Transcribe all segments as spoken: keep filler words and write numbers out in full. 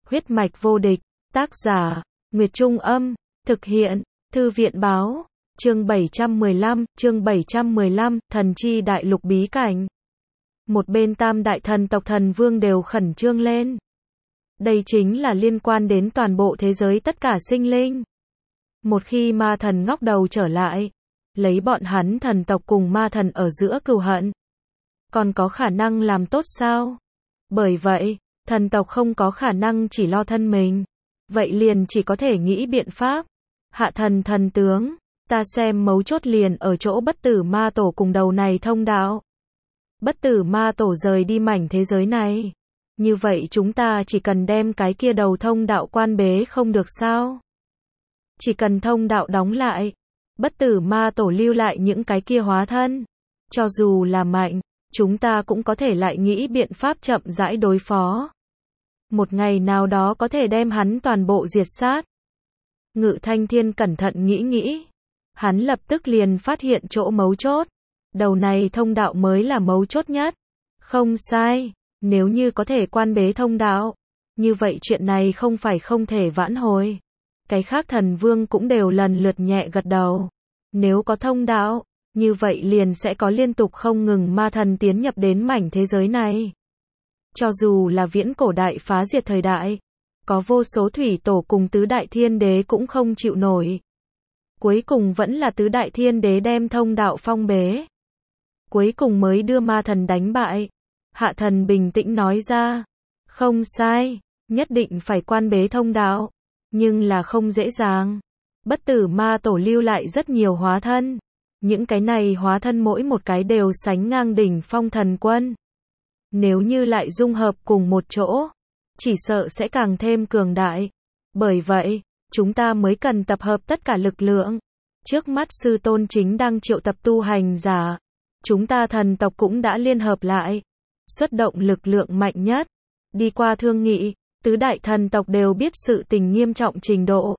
Huyết mạch vô địch, tác giả, Nguyệt Trung Âm, thực hiện, Thư viện Báo, chương bảy trăm mười lăm, chương bảy trăm mười lăm, thần chi đại lục bí cảnh. Một bên tam đại thần tộc thần vương đều khẩn trương lên. Đây chính là liên quan đến toàn bộ thế giới tất cả sinh linh. Một khi ma thần ngóc đầu trở lại, lấy bọn hắn thần tộc cùng ma thần ở giữa cừu hận, còn có khả năng làm tốt sao? Bởi vậy, thần tộc không có khả năng chỉ lo thân mình. Vậy liền chỉ có thể nghĩ biện pháp. Hạ thần thần tướng, ta xem mấu chốt liền ở chỗ bất tử ma tổ cùng đầu này thông đạo. Bất tử ma tổ rời đi mảnh thế giới này. Như vậy chúng ta chỉ cần đem cái kia đầu thông đạo quan bế không được sao? Chỉ cần thông đạo đóng lại, bất tử ma tổ lưu lại những cái kia hóa thân. Cho dù là mạnh, chúng ta cũng có thể lại nghĩ biện pháp chậm rãi đối phó. Một ngày nào đó có thể đem hắn toàn bộ diệt sát. Ngự Thanh Thiên cẩn thận nghĩ nghĩ. Hắn lập tức liền phát hiện chỗ mấu chốt. Đầu này thông đạo mới là mấu chốt nhất. Không sai, nếu như có thể quan bế thông đạo, như vậy chuyện này không phải không thể vãn hồi. Cái khác thần vương cũng đều lần lượt nhẹ gật đầu. Nếu có thông đạo, như vậy liền sẽ có liên tục không ngừng ma thần tiến nhập đến mảnh thế giới này. Cho dù là viễn cổ đại phá diệt thời đại, có vô số thủy tổ cùng tứ đại thiên đế cũng không chịu nổi. Cuối cùng vẫn là tứ đại thiên đế đem thông đạo phong bế. Cuối cùng mới đưa ma thần đánh bại. Hạ thần bình tĩnh nói ra, không sai, nhất định phải quan bế thông đạo, nhưng là không dễ dàng. Bất tử ma tổ lưu lại rất nhiều hóa thân. Những cái này hóa thân mỗi một cái đều sánh ngang đỉnh phong thần quân. Nếu như lại dung hợp cùng một chỗ, chỉ sợ sẽ càng thêm cường đại. Bởi vậy, chúng ta mới cần tập hợp tất cả lực lượng. Trước mắt sư tôn chính đang triệu tập tu hành giả. Chúng ta thần tộc cũng đã liên hợp lại. Xuất động lực lượng mạnh nhất. Đi qua thương nghị, tứ đại thần tộc đều biết sự tình nghiêm trọng trình độ.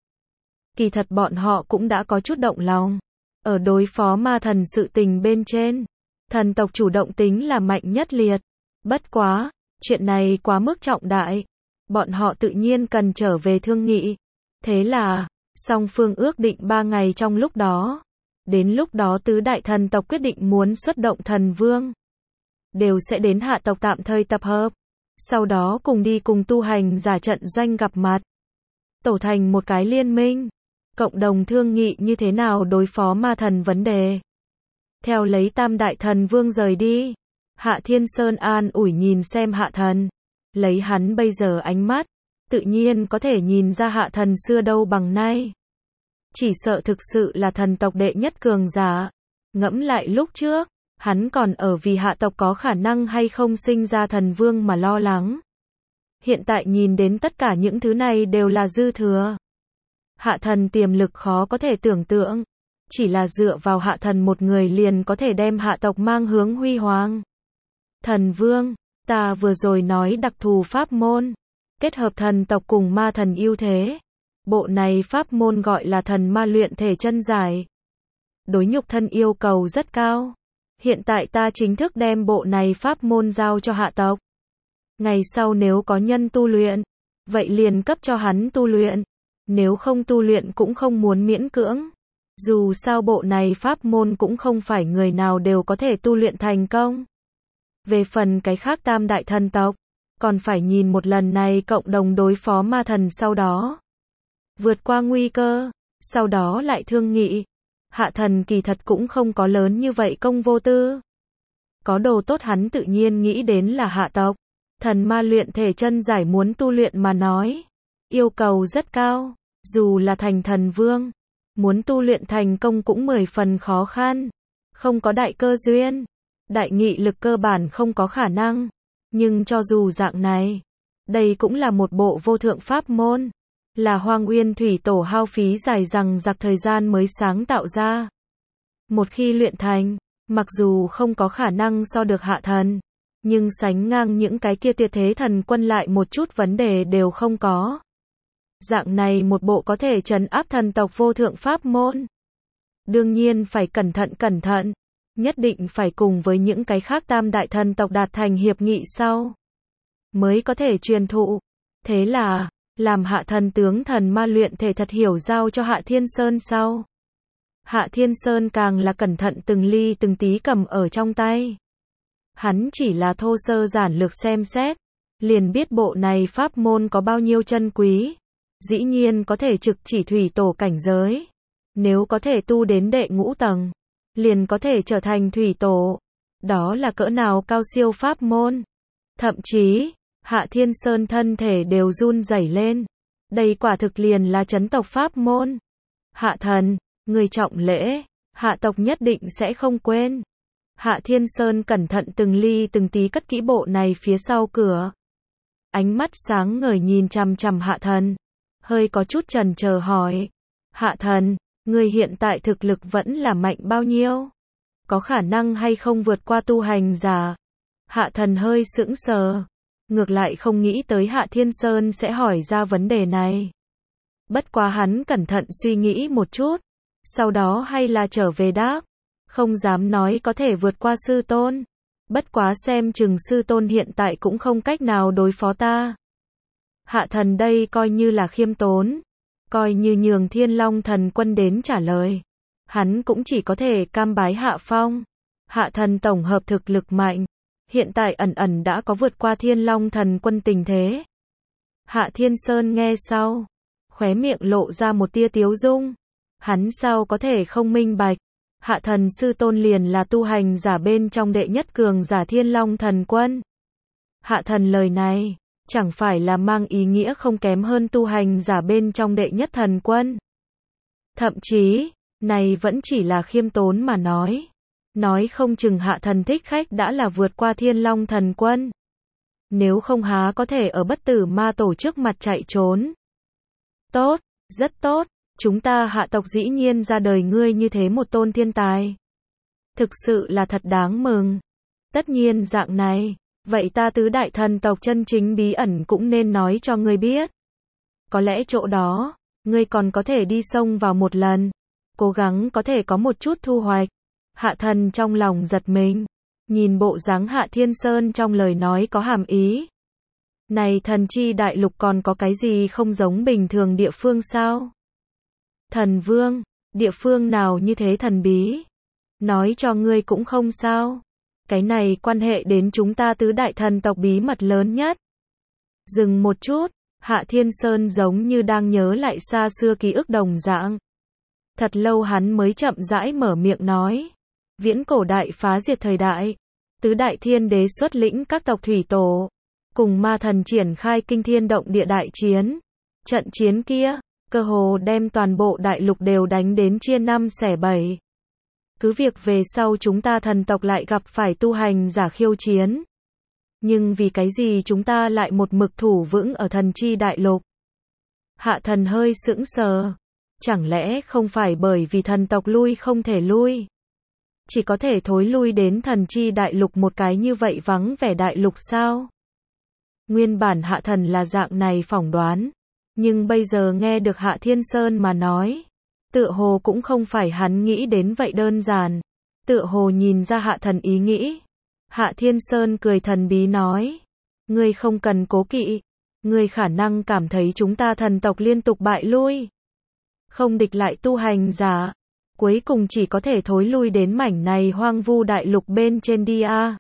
Kỳ thật bọn họ cũng đã có chút động lòng. Ở đối phó ma thần sự tình bên trên, thần tộc chủ động tính là mạnh nhất liệt. Bất quá, chuyện này quá mức trọng đại. Bọn họ tự nhiên cần trở về thương nghị. Thế là, song phương ước định ba ngày trong lúc đó. Đến lúc đó tứ đại thần tộc quyết định muốn xuất động thần vương. Đều sẽ đến hạ tộc tạm thời tập hợp. Sau đó cùng đi cùng tu hành giả trận doanh gặp mặt. Tổ thành một cái liên minh. Cộng đồng thương nghị như thế nào đối phó ma thần vấn đề. Theo lấy tam đại thần vương rời đi. Hạ Thiên Sơn an ủi nhìn xem hạ thần. Lấy hắn bây giờ ánh mắt, tự nhiên có thể nhìn ra hạ thần xưa đâu bằng nay. Chỉ sợ thực sự là thần tộc đệ nhất cường giả. Ngẫm lại lúc trước, hắn còn ở vì hạ tộc có khả năng hay không sinh ra thần vương mà lo lắng. Hiện tại nhìn đến tất cả những thứ này đều là dư thừa. Hạ thần tiềm lực khó có thể tưởng tượng. Chỉ là dựa vào hạ thần một người liền có thể đem hạ tộc mang hướng huy hoàng. Thần vương, ta vừa rồi nói đặc thù pháp môn. Kết hợp thần tộc cùng ma thần ưu thế. Bộ này pháp môn gọi là thần ma luyện thể chân giải. Đối nhục thân yêu cầu rất cao. Hiện tại ta chính thức đem bộ này pháp môn giao cho hạ tộc. Ngày sau nếu có nhân tu luyện, vậy liền cấp cho hắn tu luyện. Nếu không tu luyện cũng không muốn miễn cưỡng. Dù sao bộ này pháp môn cũng không phải người nào đều có thể tu luyện thành công. Về phần cái khác tam đại thần tộc, còn phải nhìn một lần này cộng đồng đối phó ma thần sau đó. Vượt qua nguy cơ, sau đó lại thương nghị. Hạ thần kỳ thật cũng không có lớn như vậy công vô tư. Có đồ tốt hắn tự nhiên nghĩ đến là hạ tộc. Thần ma luyện thể chân giải muốn tu luyện mà nói. Yêu cầu rất cao, dù là thành thần vương. Muốn tu luyện thành công cũng mười phần khó khăn. Không có đại cơ duyên. Đại nghị lực cơ bản không có khả năng. Nhưng cho dù dạng này, đây cũng là một bộ vô thượng pháp môn. Là Hoang Uyên Thủy Tổ hao phí dài dằng dặc thời gian mới sáng tạo ra. Một khi luyện thành, mặc dù không có khả năng so được hạ thần, nhưng sánh ngang những cái kia tuyệt thế thần quân lại một chút vấn đề đều không có. Dạng này một bộ có thể trấn áp thần tộc vô thượng pháp môn. Đương nhiên phải cẩn thận cẩn thận. Nhất định phải cùng với những cái khác tam đại thần tộc đạt thành hiệp nghị sau. Mới có thể truyền thụ. Thế là, làm Hạ Thần tướng thần ma luyện thể thật hiểu giao cho Hạ Thiên Sơn sau. Hạ Thiên Sơn càng là cẩn thận từng ly từng tí cầm ở trong tay. Hắn chỉ là thô sơ giản lược xem xét, liền biết bộ này pháp môn có bao nhiêu chân quý. Dĩ nhiên có thể trực chỉ thủy tổ cảnh giới. Nếu có thể tu đến đệ ngũ tầng, liền có thể trở thành thủy tổ. Đó là cỡ nào cao siêu pháp môn. Thậm chí, Hạ Thiên Sơn thân thể đều run rẩy lên. Đây quả thực liền là chấn tộc pháp môn. Hạ thần, người trọng lễ, hạ tộc nhất định sẽ không quên. Hạ Thiên Sơn cẩn thận từng ly từng tí cất kỹ bộ này phía sau cửa. Ánh mắt sáng ngời nhìn chằm chằm Hạ thần. Hơi có chút chần chờ hỏi. Hạ thần, người hiện tại thực lực vẫn là mạnh bao nhiêu? Có khả năng hay không vượt qua tu hành giả? Hạ thần hơi sững sờ. Ngược lại không nghĩ tới Hạ Thiên Sơn sẽ hỏi ra vấn đề này. Bất quá hắn cẩn thận suy nghĩ một chút. Sau đó hay là trở về đáp. Không dám nói có thể vượt qua sư tôn. Bất quá xem chừng sư tôn hiện tại cũng không cách nào đối phó ta. Hạ thần đây coi như là khiêm tốn. Coi như nhường Thiên Long thần quân đến trả lời. Hắn cũng chỉ có thể cam bái hạ phong. Hạ thần tổng hợp thực lực mạnh. Hiện tại ẩn ẩn đã có vượt qua Thiên Long thần quân tình thế. Hạ Thiên Sơn nghe sau. Khóe miệng lộ ra một tia tiếu dung. Hắn sao có thể không minh bạch. Hạ thần sư tôn liền là tu hành giả bên trong đệ nhất cường giả Thiên Long thần quân. Hạ thần lời này, chẳng phải là mang ý nghĩa không kém hơn tu hành giả bên trong đệ nhất thần quân. Thậm chí, này vẫn chỉ là khiêm tốn mà nói. Nói không chừng hạ thần thích khách đã là vượt qua Thiên Long thần quân. Nếu không há có thể ở bất tử ma tổ trước mặt chạy trốn. Tốt, rất tốt. Chúng ta hạ tộc dĩ nhiên ra đời ngươi như thế một tôn thiên tài. Thực sự là thật đáng mừng. Tất nhiên dạng này, vậy ta tứ đại thần tộc chân chính bí ẩn cũng nên nói cho ngươi biết. Có lẽ chỗ đó, ngươi còn có thể đi sông vào một lần. Cố gắng có thể có một chút thu hoạch. Hạ thần trong lòng giật mình. Nhìn bộ dáng Hạ Thiên Sơn trong lời nói có hàm ý. Này thần chi đại lục còn có cái gì không giống bình thường địa phương sao? Thần vương, địa phương nào như thế thần bí? Nói cho ngươi cũng không sao. Cái này quan hệ đến chúng ta tứ đại thần tộc bí mật lớn nhất. Dừng một chút, Hạ Thiên Sơn giống như đang nhớ lại xa xưa ký ức đồng dạng. Thật lâu hắn mới chậm rãi mở miệng nói. Viễn cổ đại phá diệt thời đại, tứ đại thiên đế xuất lĩnh các tộc thủy tổ, cùng ma thần triển khai kinh thiên động địa đại chiến. Trận chiến kia, cơ hồ đem toàn bộ đại lục đều đánh đến chia năm xẻ bảy. Cứ việc về sau chúng ta thần tộc lại gặp phải tu hành giả khiêu chiến. Nhưng vì cái gì chúng ta lại một mực thủ vững ở thần chi đại lục? Hạ thần hơi sững sờ. Chẳng lẽ không phải bởi vì thần tộc lui không thể lui? Chỉ có thể thối lui đến thần chi đại lục một cái như vậy vắng vẻ đại lục sao? Nguyên bản hạ thần là dạng này phỏng đoán. Nhưng bây giờ nghe được Hạ Thiên Sơn mà nói. Tựa hồ cũng không phải hắn nghĩ đến vậy đơn giản. Tựa hồ nhìn ra hạ thần ý nghĩ. Hạ Thiên Sơn cười thần bí nói. Ngươi không cần cố kỵ. Ngươi khả năng cảm thấy chúng ta thần tộc liên tục bại lui. Không địch lại tu hành giả. Cuối cùng chỉ có thể thối lui đến mảnh này hoang vu đại lục bên trên đi a.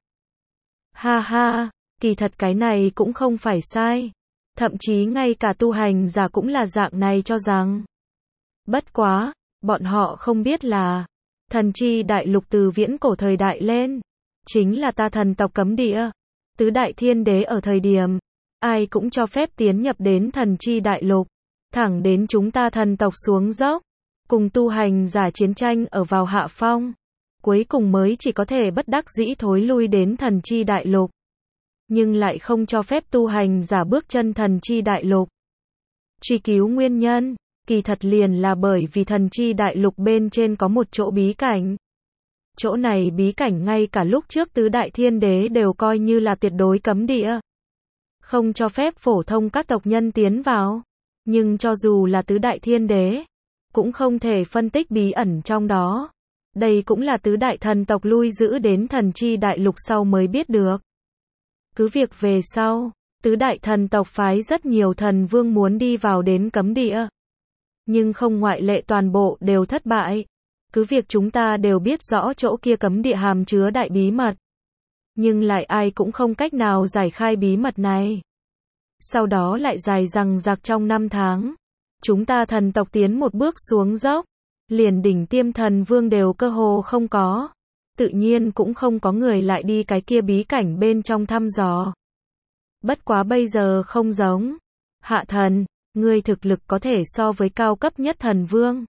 Ha ha, kỳ thật cái này cũng không phải sai. Thậm chí ngay cả tu hành giả cũng là dạng này cho rằng. Bất quá, bọn họ không biết là, thần chi đại lục từ viễn cổ thời đại lên, chính là ta thần tộc cấm địa. Tứ đại thiên đế ở thời điểm, ai cũng cho phép tiến nhập đến thần chi đại lục, thẳng đến chúng ta thần tộc xuống dốc, cùng tu hành giả chiến tranh ở vào hạ phong, cuối cùng mới chỉ có thể bất đắc dĩ thối lui đến thần chi đại lục. Nhưng lại không cho phép tu hành giả bước chân thần chi đại lục. Truy cứu nguyên nhân, kỳ thật liền là bởi vì thần chi đại lục bên trên có một chỗ bí cảnh. Chỗ này bí cảnh ngay cả lúc trước tứ đại thiên đế đều coi như là tuyệt đối cấm địa. Không cho phép phổ thông các tộc nhân tiến vào. Nhưng cho dù là tứ đại thiên đế, cũng không thể phân tích bí ẩn trong đó. Đây cũng là tứ đại thần tộc lui giữ đến thần chi đại lục sau mới biết được. Cứ việc về sau, Tứ đại thần tộc phái rất nhiều thần vương muốn đi vào đến cấm địa. Nhưng không ngoại lệ toàn bộ đều thất bại. Cứ việc chúng ta đều biết rõ chỗ kia cấm địa hàm chứa đại bí mật. Nhưng lại ai cũng không cách nào giải khai bí mật này. Sau đó lại dài dằng dặc trong năm tháng. Chúng ta thần tộc tiến một bước xuống dốc. Liền đỉnh tiêm thần vương đều cơ hồ không có. Tự nhiên cũng không có người lại đi cái kia bí cảnh bên trong thăm dò. Bất quá bây giờ không giống. Hạ thần, ngươi thực lực có thể so với cao cấp nhất thần vương.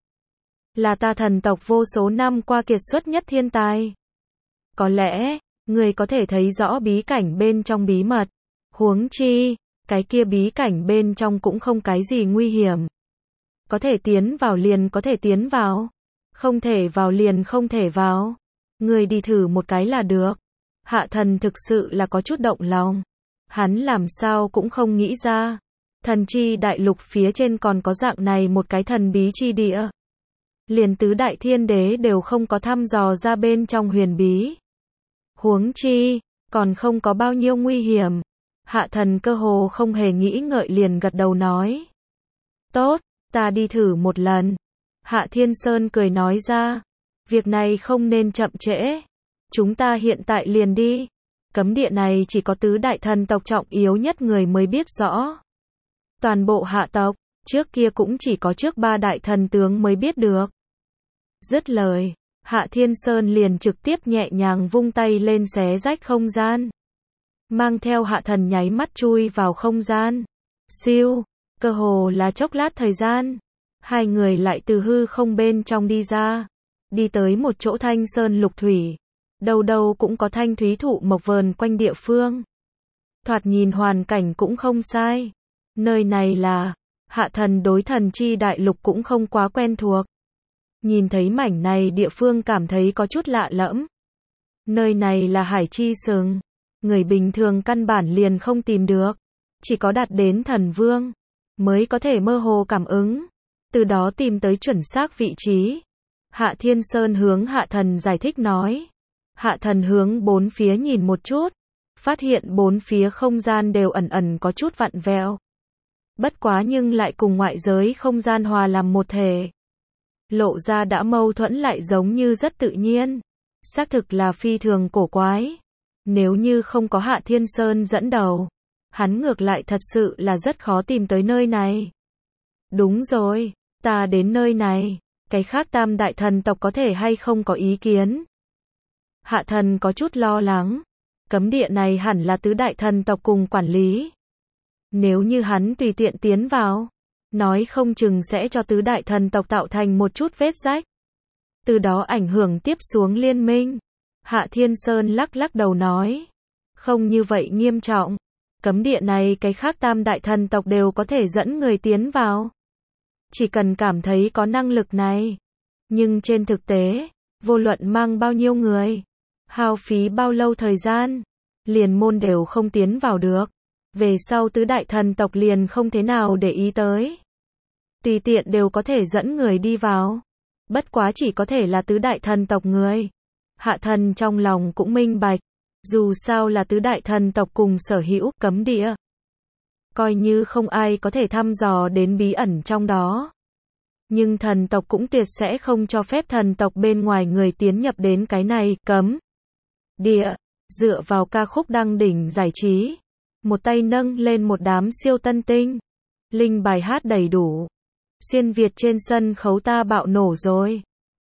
Là ta thần tộc vô số năm qua kiệt xuất nhất thiên tài. Có lẽ, ngươi có thể thấy rõ bí cảnh bên trong bí mật. Huống chi, cái kia bí cảnh bên trong cũng không cái gì nguy hiểm. Có thể tiến vào liền có thể tiến vào. Không thể vào liền không thể vào. Ngươi đi thử một cái là được. Hạ thần thực sự là có chút động lòng. Hắn làm sao cũng không nghĩ ra. Thần chi đại lục phía trên còn có dạng này một cái thần bí chi địa. Liền tứ đại thiên đế đều không có thăm dò ra bên trong huyền bí. Huống chi, còn không có bao nhiêu nguy hiểm. Hạ thần cơ hồ không hề nghĩ ngợi liền gật đầu nói. Tốt, ta đi thử một lần. Hạ Thiên Sơn cười nói ra. Việc này không nên chậm trễ. Chúng ta hiện tại liền đi. Cấm địa này chỉ có tứ đại thần tộc trọng yếu nhất người mới biết rõ. Toàn bộ hạ tộc, trước kia cũng chỉ có trước ba đại thần tướng mới biết được. Dứt lời, Hạ Thiên Sơn liền trực tiếp nhẹ nhàng vung tay lên xé rách không gian. Mang theo hạ thần nháy mắt chui vào không gian. Siêu, cơ hồ là chốc lát thời gian. Hai người lại từ hư không bên trong đi ra. Đi tới một chỗ thanh sơn lục thủy. Đâu đâu cũng có thanh thúy thụ mộc vờn quanh địa phương. Thoạt nhìn hoàn cảnh cũng không sai. Nơi này là, hạ thần đối thần chi đại lục cũng không quá quen thuộc. Nhìn thấy mảnh này địa phương cảm thấy có chút lạ lẫm. Nơi này là hải chi sừng. Người bình thường căn bản liền không tìm được. Chỉ có đạt đến thần vương mới có thể mơ hồ cảm ứng. Từ đó tìm tới chuẩn xác vị trí. Hạ Thiên Sơn hướng hạ thần giải thích nói. Hạ thần hướng bốn phía nhìn một chút. Phát hiện bốn phía không gian đều ẩn ẩn có chút vặn vẹo. Bất quá nhưng lại cùng ngoại giới không gian hòa làm một thể. Lộ ra đã mâu thuẫn lại giống như rất tự nhiên. Xác thực là phi thường cổ quái. Nếu như không có Hạ Thiên Sơn dẫn đầu, hắn ngược lại thật sự là rất khó tìm tới nơi này. Đúng rồi, ta đến nơi này, cái khác tam đại thần tộc có thể hay không có ý kiến. Hạ thần có chút lo lắng. Cấm địa này hẳn là tứ đại thần tộc cùng quản lý. Nếu như hắn tùy tiện tiến vào, nói không chừng sẽ cho tứ đại thần tộc tạo thành một chút vết rách. Từ đó ảnh hưởng tiếp xuống liên minh. Hạ Thiên Sơn lắc lắc đầu nói. Không như vậy nghiêm trọng. Cấm địa này cái khác tam đại thần tộc đều có thể dẫn người tiến vào. Chỉ cần cảm thấy có năng lực này. Nhưng trên thực tế, vô luận mang bao nhiêu người, hao phí bao lâu thời gian, liền môn đều không tiến vào được. Về sau tứ đại thần tộc liền không thế nào để ý tới. Tùy tiện đều có thể dẫn người đi vào. Bất quá chỉ có thể là tứ đại thần tộc người. Hạ thần trong lòng cũng minh bạch. Dù sao là tứ đại thần tộc cùng sở hữu cấm địa. Coi như không ai có thể thăm dò đến bí ẩn trong đó. Nhưng thần tộc cũng tuyệt sẽ không cho phép thần tộc bên ngoài người tiến nhập đến cái này cấm địa. Dựa vào ca khúc đăng đỉnh giải trí. Một tay nâng lên một đám siêu tân tinh. Linh bài hát đầy đủ. Xuyên Việt trên sân khấu ta bạo nổ rồi.